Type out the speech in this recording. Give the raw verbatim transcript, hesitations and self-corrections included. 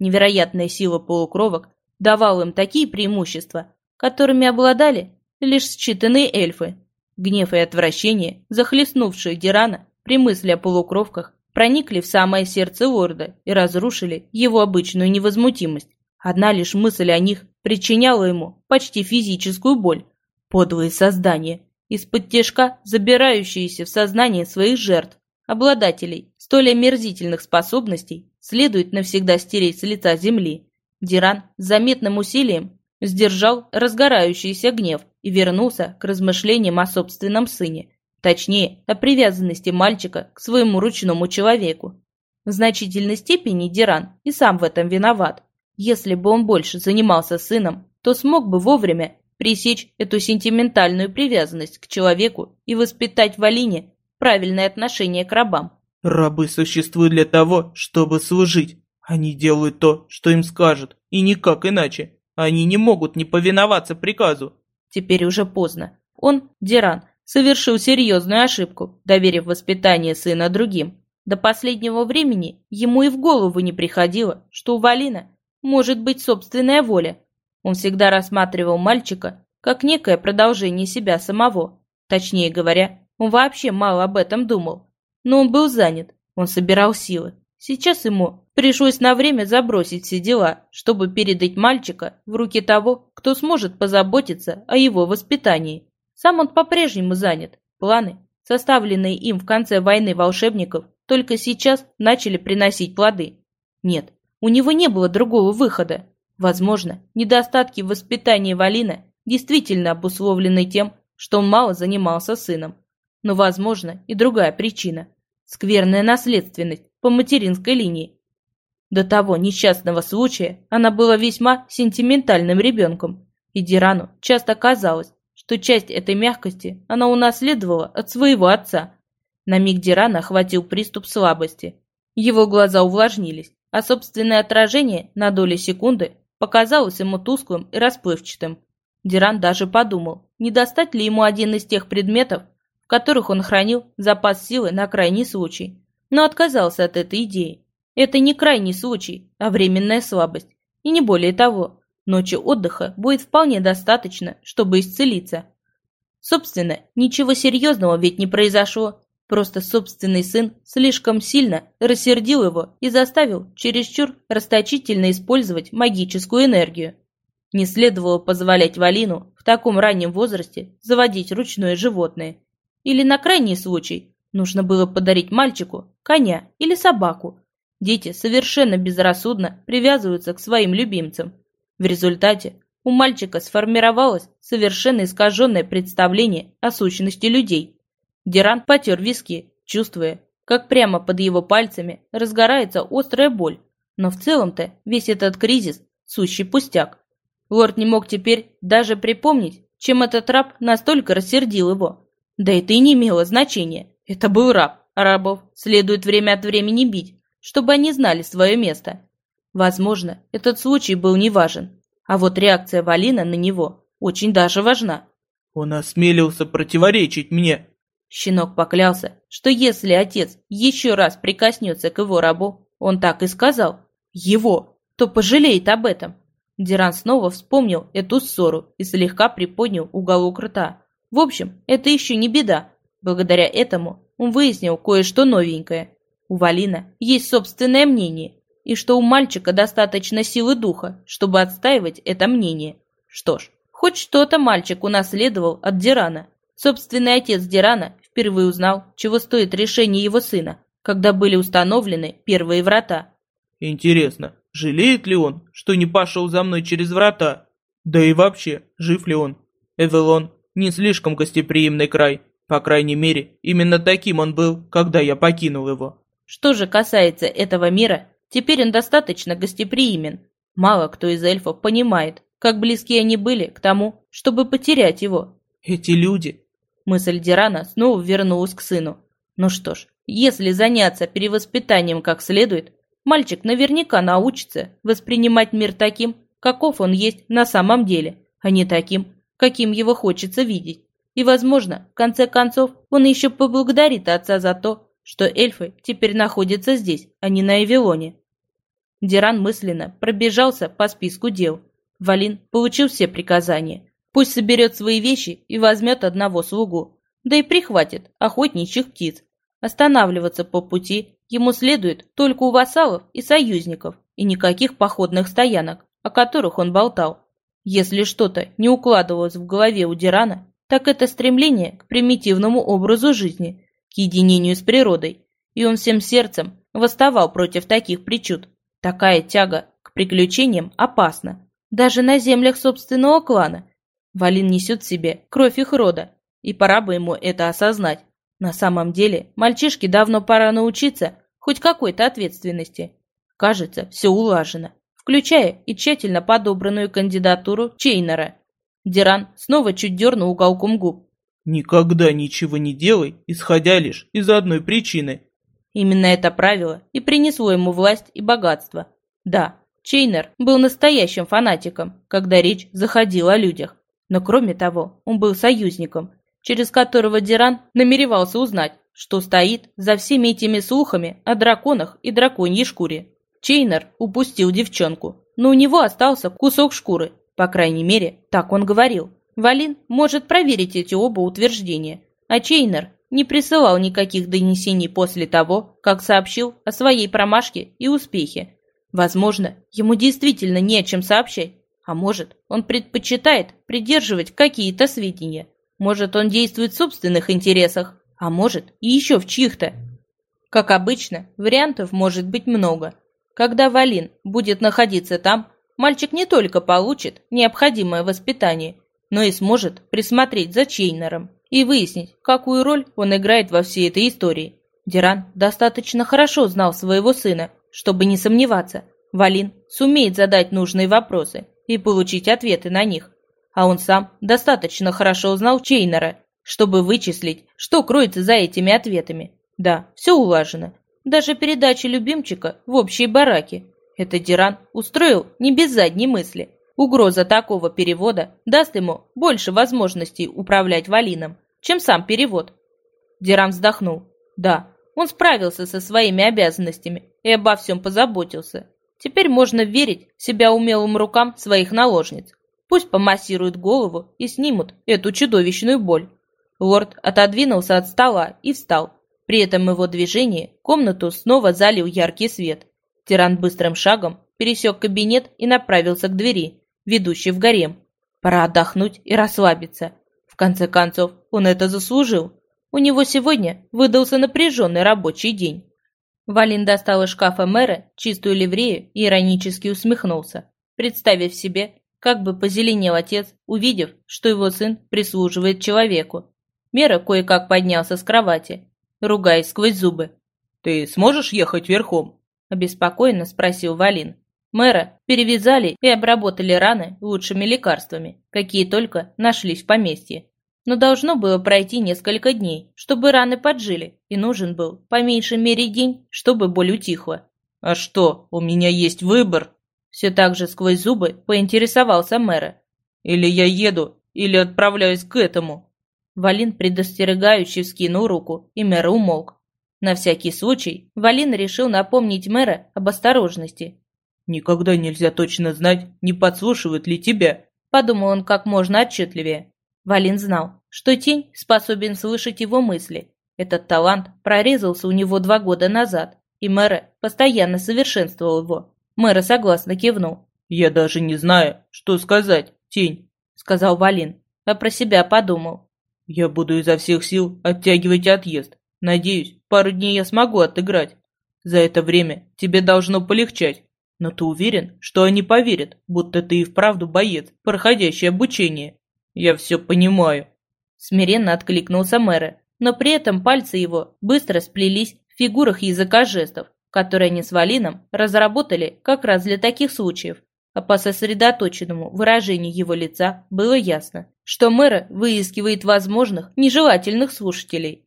Невероятная сила полукровок давала им такие преимущества, которыми обладали лишь считанные эльфы. Гнев и отвращение, захлестнувшие Дирана при мысли о полукровках, проникли в самое сердце лорда и разрушили его обычную невозмутимость. Одна лишь мысль о них причиняла ему почти физическую боль. Подлые создания, из-под тишка забирающиеся в сознание своих жертв, обладателей столь омерзительных способностей, следует навсегда стереть с лица земли. Диран с заметным усилием сдержал разгорающийся гнев и вернулся к размышлениям о собственном сыне, точнее, о привязанности мальчика к своему ручному человеку. В значительной степени Диран и сам в этом виноват. Если бы он больше занимался сыном, то смог бы вовремя пресечь эту сентиментальную привязанность к человеку и воспитать в Алине правильное отношение к рабам. Рабы существуют для того, чтобы служить. Они делают то, что им скажут, и никак иначе. Они не могут не повиноваться приказу. Теперь уже поздно. Он, Диран, совершил серьезную ошибку, доверив воспитание сына другим. До последнего времени ему и в голову не приходило, что у Валина может быть собственная воля. Он всегда рассматривал мальчика как некое продолжение себя самого. Точнее говоря, он вообще мало об этом думал. Но он был занят, он собирал силы. Сейчас ему пришлось на время забросить все дела, чтобы передать мальчика в руки того, кто сможет позаботиться о его воспитании. Сам он по-прежнему занят. Планы, составленные им в конце войны волшебников, только сейчас начали приносить плоды. Нет, у него не было другого выхода. Возможно, недостатки в воспитании Валина действительно обусловлены тем, что он мало занимался сыном. Но, возможно, и другая причина – скверная наследственность по материнской линии. До того несчастного случая она была весьма сентиментальным ребенком, и Дирану часто казалось, что часть этой мягкости она унаследовала от своего отца. На миг Дирана охватил приступ слабости. Его глаза увлажнились, а собственное отражение на доли секунды показалось ему тусклым и расплывчатым. Диран даже подумал, не достать ли ему один из тех предметов, в которых он хранил запас силы на крайний случай, но отказался от этой идеи. Это не крайний случай, а временная слабость, и не более того. Ночи отдыха будет вполне достаточно, чтобы исцелиться. Собственно, ничего серьезного ведь не произошло, просто собственный сын слишком сильно рассердил его и заставил чересчур расточительно использовать магическую энергию. Не следовало позволять Валину в таком раннем возрасте заводить ручное животное. Или на крайний случай нужно было подарить мальчику коня или собаку. Дети совершенно безрассудно привязываются к своим любимцам. В результате у мальчика сформировалось совершенно искаженное представление о сущности людей. Диран потер виски, чувствуя, как прямо под его пальцами разгорается острая боль. Но в целом-то весь этот кризис – сущий пустяк. Лорд не мог теперь даже припомнить, чем этот раб настолько рассердил его. Да это и не имело значения. Это был раб, а рабов следует время от времени бить, чтобы они знали свое место. Возможно, этот случай был неважен, а вот реакция Валина на него очень даже важна. Он осмелился противоречить мне. Щенок поклялся, что если отец еще раз прикоснется к его рабу, он так и сказал, его, то пожалеет об этом. Диран снова вспомнил эту ссору и слегка приподнял уголок рта. В общем, это еще не беда. Благодаря этому он выяснил кое-что новенькое. У Валина есть собственное мнение, и что у мальчика достаточно силы духа, чтобы отстаивать это мнение. Что ж, хоть что-то мальчик унаследовал от Дирана. Собственный отец Дирана впервые узнал, чего стоит решение его сына, когда были установлены первые врата. Интересно, жалеет ли он, что не пошел за мной через врата? Да и вообще, жив ли он? Эвелон не слишком гостеприимный край. По крайней мере, именно таким он был, когда я покинул его. Что же касается этого мира, теперь он достаточно гостеприимен. Мало кто из эльфов понимает, как близки они были к тому, чтобы потерять его. Эти люди... Мысль Дирана снова вернулась к сыну. Ну что ж, если заняться перевоспитанием как следует, мальчик наверняка научится воспринимать мир таким, каков он есть на самом деле, а не таким, каким его хочется видеть. И, возможно, в конце концов, он еще поблагодарит отца за то, что эльфы теперь находятся здесь, а не на Эвелоне. Диран мысленно пробежался по списку дел. Валин получил все приказания. Пусть соберет свои вещи и возьмет одного слугу, да и прихватит охотничьих птиц. Останавливаться по пути ему следует только у вассалов и союзников, и никаких походных стоянок, о которых он болтал. Если что-то не укладывалось в голове у Дирана, так это стремление к примитивному образу жизни, к единению с природой, и он всем сердцем восставал против таких причуд. Такая тяга к приключениям опасна, даже на землях собственного клана. Валин несет в себе кровь их рода, и пора бы ему это осознать. На самом деле, мальчишке давно пора научиться хоть какой-то ответственности. Кажется, все улажено, включая и тщательно подобранную кандидатуру Чейнера. Диран снова чуть дернул уголком губ. «Никогда ничего не делай, исходя лишь из одной причины». Именно это правило и принесло ему власть и богатство. Да, Чейнер был настоящим фанатиком, когда речь заходила о людях. Но кроме того, он был союзником, через которого Диран намеревался узнать, что стоит за всеми этими слухами о драконах и драконьей шкуре. Чейнер упустил девчонку, но у него остался кусок шкуры. По крайней мере, так он говорил. Валин может проверить эти оба утверждения, а Чейнер не присылал никаких донесений после того, как сообщил о своей промашке и успехе. Возможно, ему действительно не о чем сообщать, а может, он предпочитает придерживать какие-то сведения. Может, он действует в собственных интересах, а может, и еще в чьих-то. Как обычно, вариантов может быть много. Когда Валин будет находиться там, мальчик не только получит необходимое воспитание, но и сможет присмотреть за Чейнером и выяснить, какую роль он играет во всей этой истории. Диран достаточно хорошо знал своего сына, чтобы не сомневаться. Валин сумеет задать нужные вопросы и получить ответы на них. А он сам достаточно хорошо знал Чейнера, чтобы вычислить, что кроется за этими ответами. Да, все улажено. Даже передача любимчика в общей бараке. Это Диран устроил не без задней мысли. Угроза такого перевода даст ему больше возможностей управлять Валином, чем сам перевод. Диран вздохнул. Да, он справился со своими обязанностями и обо всем позаботился. Теперь можно верить себя умелым рукам своих наложниц. Пусть помассируют голову и снимут эту чудовищную боль. Лорд отодвинулся от стола и встал. При этом его движении комнату снова залил яркий свет. Тиран быстрым шагом пересек кабинет и направился к двери, ведущей в гарем. Пора отдохнуть и расслабиться. В конце концов, он это заслужил. У него сегодня выдался напряженный рабочий день. Валин достал из шкафа мэра чистую ливрею и иронически усмехнулся, представив себе, как бы позеленел отец, увидев, что его сын прислуживает человеку. Мера кое-как поднялся с кровати, ругаясь сквозь зубы. «Ты сможешь ехать верхом?» – обеспокоенно спросил Валин. Мэра перевязали и обработали раны лучшими лекарствами, какие только нашлись в поместье. Но должно было пройти несколько дней, чтобы раны поджили, и нужен был по меньшей мере день, чтобы боль утихла. «А что, у меня есть выбор?» Все так же сквозь зубы поинтересовался мэра. «Или я еду, или отправляюсь к этому». Валин предостерегающе вскинул руку, и мэр умолк. На всякий случай Валин решил напомнить мэра об осторожности. «Никогда нельзя точно знать, не подслушивают ли тебя», — подумал он как можно отчетливее. Валин знал, что тень способен слышать его мысли. Этот талант прорезался у него два года назад, и мэра постоянно совершенствовал его. Мэра согласно кивнул. «Я даже не знаю, что сказать, тень», — сказал Валин, а про себя подумал. «Я буду изо всех сил оттягивать отъезд. Надеюсь, пару дней я смогу отыграть. За это время тебе должно полегчать. Но ты уверен, что они поверят, будто ты и вправду боец, проходящий обучение?» «Я все понимаю», — смиренно откликнулся мэра, но при этом пальцы его быстро сплелись в фигурах языка жестов, которые они с Валином разработали как раз для таких случаев. А по сосредоточенному выражению его лица было ясно, что мэра выискивает возможных нежелательных слушателей.